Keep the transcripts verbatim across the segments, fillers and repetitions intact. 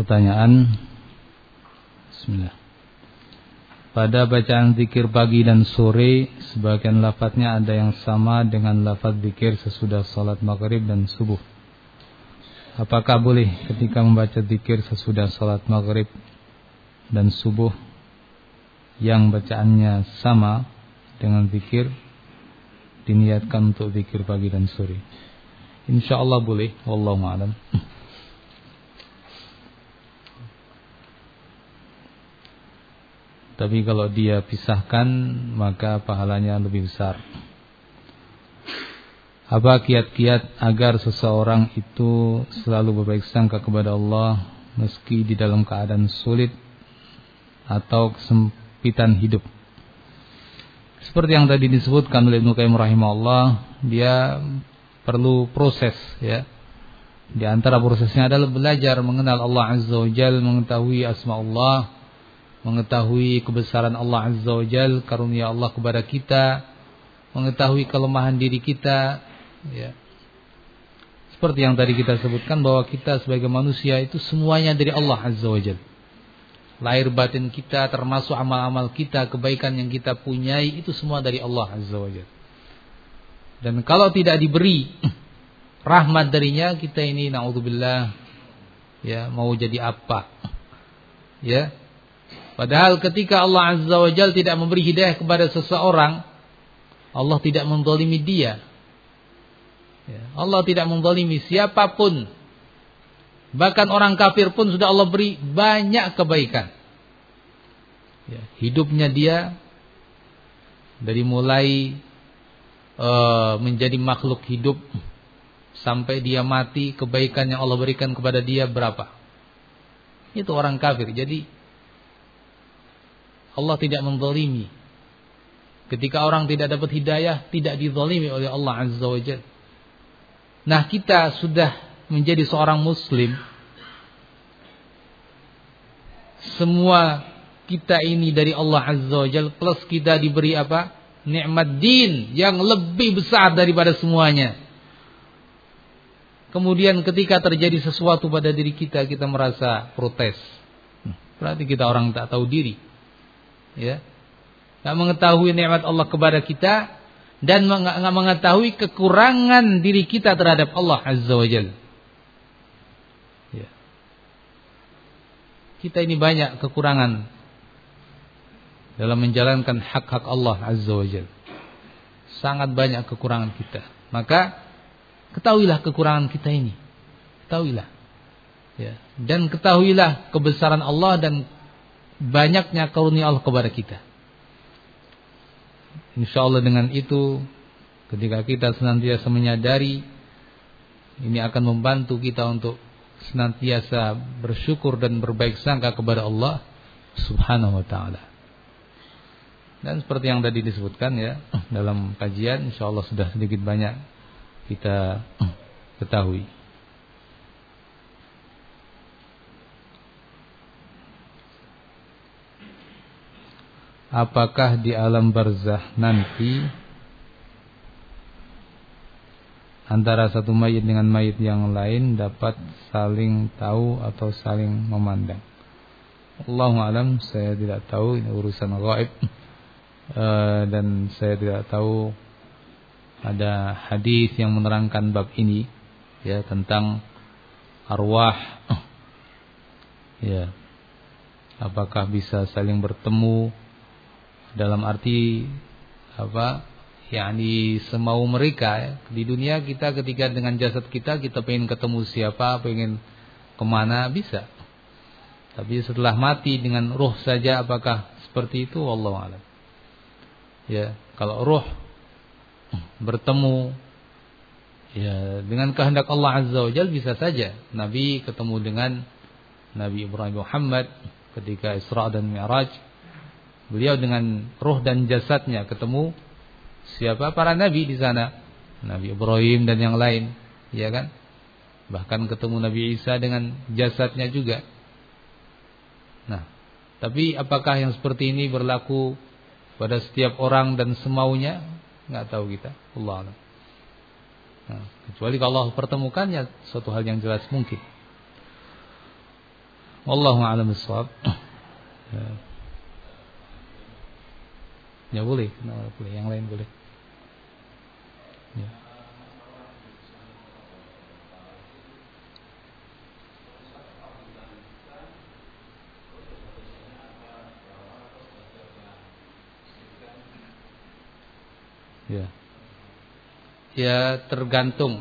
pertanyaan. Bismillah. Pada bacaan zikir pagi dan sore, sebagian lafadznya ada yang sama dengan lafadz zikir sesudah salat maghrib dan subuh. Apakah boleh ketika membaca zikir sesudah salat maghrib dan subuh yang bacaannya sama dengan zikir diniatkan untuk zikir pagi dan sore? Insyaallah boleh, wallahu a'lam. Tapi kalau dia pisahkan maka pahalanya lebih besar. Apa kiat-kiat agar seseorang itu selalu berbaik sangka kepada Allah meski di dalam keadaan sulit atau kesempitan hidup? Seperti yang tadi disebutkan oleh Ibnu Qayyim rahimahullah, dia perlu proses, ya. Di antara prosesnya adalah belajar mengenal Allah Azza wa Jalla, mengetahui asma Allah, mengetahui kebesaran Allah Azza wa Jalla, karunia Allah kepada kita, mengetahui kelemahan diri kita, ya. Seperti yang tadi kita sebutkan bahwa kita sebagai manusia itu semuanya dari Allah Azza wa Jalla. Lahir batin kita, termasuk amal-amal kita, kebaikan yang kita punyai, itu semua dari Allah Azza wa Jalla. Dan kalau tidak diberi rahmat darinya, kita ini na'udzubillah, ya, mau jadi apa? Ya. Padahal ketika Allah Azza wa Jalla tidak memberi hidayah kepada seseorang, Allah tidak menzalimi dia. Ya. Allah tidak menzalimi siapapun. Bahkan orang kafir pun sudah Allah beri banyak kebaikan. Ya. Hidupnya dia dari mulai uh, menjadi makhluk hidup sampai dia mati, kebaikan yang Allah berikan kepada dia berapa? Itu orang kafir. Jadi Allah tidak menzalimi. Ketika orang tidak dapat hidayah, tidak dizalimi oleh Allah Azza wa Jalla. Nah, kita sudah menjadi seorang muslim. Semua kita ini dari Allah Azza wa Jalla, plus kita diberi apa? Nikmat din yang lebih besar daripada semuanya. Kemudian ketika terjadi sesuatu pada diri kita, kita merasa protes. Berarti kita orang tak tahu diri. Ya, nggak mengetahui nikmat Allah kepada kita dan nggak mengetahui kekurangan diri kita terhadap Allah Azza wa Jalla. Ya. Kita ini banyak kekurangan dalam menjalankan hak-hak Allah Azza wa Jalla. Sangat banyak kekurangan kita. Maka ketahuilah kekurangan kita ini. Ketahuilah. Ya. Dan ketahuilah kebesaran Allah dan banyaknya karunia Allah kepada kita. InsyaAllah dengan itu, ketika kita senantiasa menyadari, ini akan membantu kita untuk senantiasa bersyukur dan berbaik sangka kepada Allah Subhanahu wa ta'ala. Dan seperti yang tadi disebutkan, ya, dalam kajian, InsyaAllah sudah sedikit banyak kita ketahui. Apakah di alam barzah nanti antara satu mayit dengan mayit yang lain dapat saling tahu atau saling memandang? Allahu a'lam, saya tidak tahu, ini urusan gaib. Uh, dan saya tidak tahu ada hadis yang menerangkan bab ini, ya, tentang arwah. Ya. Apakah bisa saling bertemu dalam arti apa? yakni semau mereka, ya. Di dunia kita ketika dengan jasad kita kita pengen ketemu siapa, pengen kemana, bisa. Tapi setelah mati dengan ruh saja, apakah seperti itu? Wallahu a'lam. Ya, kalau ruh bertemu, ya, dengan kehendak Allah Azza wa Jalla bisa saja. Nabi ketemu dengan Nabi Ibrahim Muhammad ketika Isra dan Mi'raj. Beliau dengan ruh dan jasadnya ketemu siapa? Para nabi di sana, Nabi Ibrahim dan yang lain, ya kan? Bahkan ketemu Nabi Isa dengan jasadnya juga. Nah, tapi apakah yang seperti ini berlaku pada setiap orang dan semaunya? Nggak tahu kita. Allah a'lam. Nah, kecuali kalau Allah pertemukannya, suatu hal yang jelas mungkin. Wallahu a'lam bishawab. Ya. Ya boleh, nah, boleh, yang lain boleh. Ya. Ya. Ya tergantung.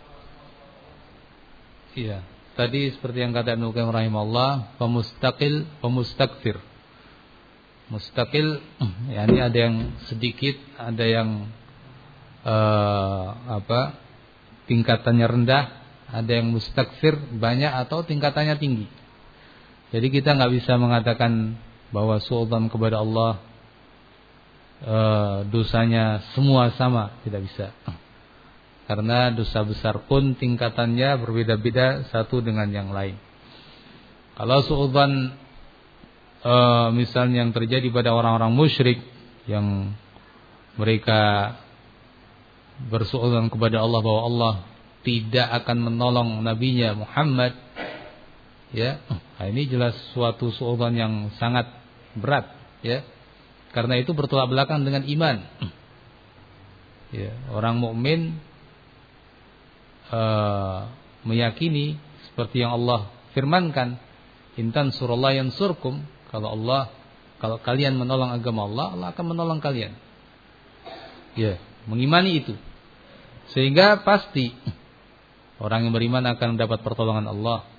Iya. Tadi seperti yang kata Ibnu Qayyim rahimahullah, pemustaqil, pemustakfir. Mustaqil, ya ini ada yang sedikit, ada yang uh, apa? tingkatannya rendah, ada yang mustakfir banyak atau tingkatannya tinggi. Jadi kita nggak bisa mengatakan bahwa suudzon kepada Allah uh, dosanya semua sama, tidak bisa. Karena dosa besar pun tingkatannya berbeda-beda satu dengan yang lain. Kalau suudzon e, misalnya yang terjadi pada orang-orang musyrik yang mereka bersuudzon kepada Allah bahwa Allah tidak akan menolong nabinya Muhammad, ya, nah ini jelas suatu suudzon yang sangat berat, ya. Karena itu bertolak belakang dengan iman. Ya, orang mukmin Uh, meyakini seperti yang Allah firmankan, intan surallah yansurkum, kalau Allah, kalau kalian menolong agama Allah, Allah akan menolong kalian. Ya, mengimani itu. Sehingga pasti orang yang beriman akan mendapat pertolongan Allah.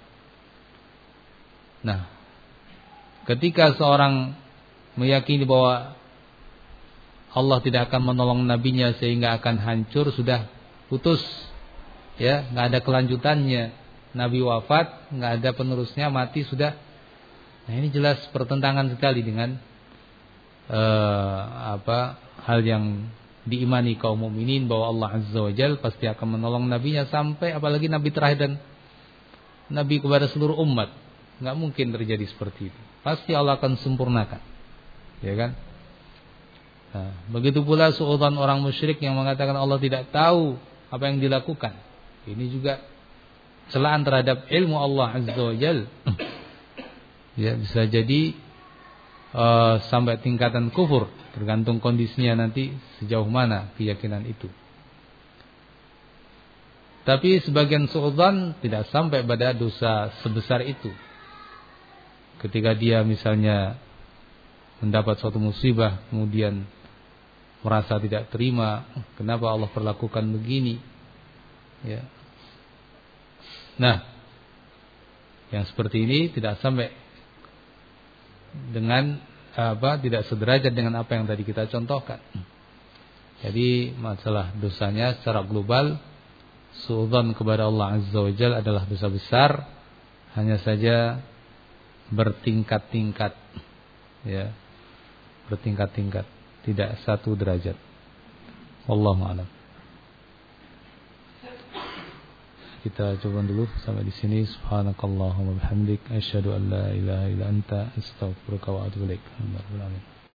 Nah, ketika seorang meyakini bahwa Allah tidak akan menolong nabinya sehingga akan hancur, sudah putus, ya, nggak ada kelanjutannya. Nabi wafat, nggak ada penerusnya, mati sudah. Nah ini jelas pertentangan sekali dengan uh, apa hal yang diimani kaum mukminin bahwa Allah Azza wa Jalla pasti akan menolong nabinya, sampai apalagi nabi terakhir dan nabi kepada seluruh umat. Nggak mungkin terjadi seperti itu. Pasti Allah akan sempurnakan, ya kan? Nah, begitu pula suudzon orang musyrik yang mengatakan Allah tidak tahu apa yang dilakukan. Ini juga celaan terhadap ilmu Allah Azza wa Jalla. Ya, bisa jadi uh, sampai tingkatan kufur, tergantung kondisinya nanti sejauh mana keyakinan itu. Tapi sebagian suudzon tidak sampai pada dosa sebesar itu. Ketika dia misalnya mendapat suatu musibah, kemudian merasa tidak terima, kenapa Allah perlakukan begini? Ya. Nah, yang seperti ini tidak sampai dengan apa, tidak sederajat dengan apa yang tadi kita contohkan. Jadi masalah dosanya secara global, suudzon kepada Allah Azza wa Jalla adalah dosa besar, hanya saja bertingkat-tingkat, ya, bertingkat-tingkat, tidak satu derajat. Wallahu a'lam. Kita coba dulu sampai di sini. Subhanakallahumma bihamdik, asyhadu an la ilaha illa anta, astaghfiruka wa atubu ilaik. Alhamdulillah.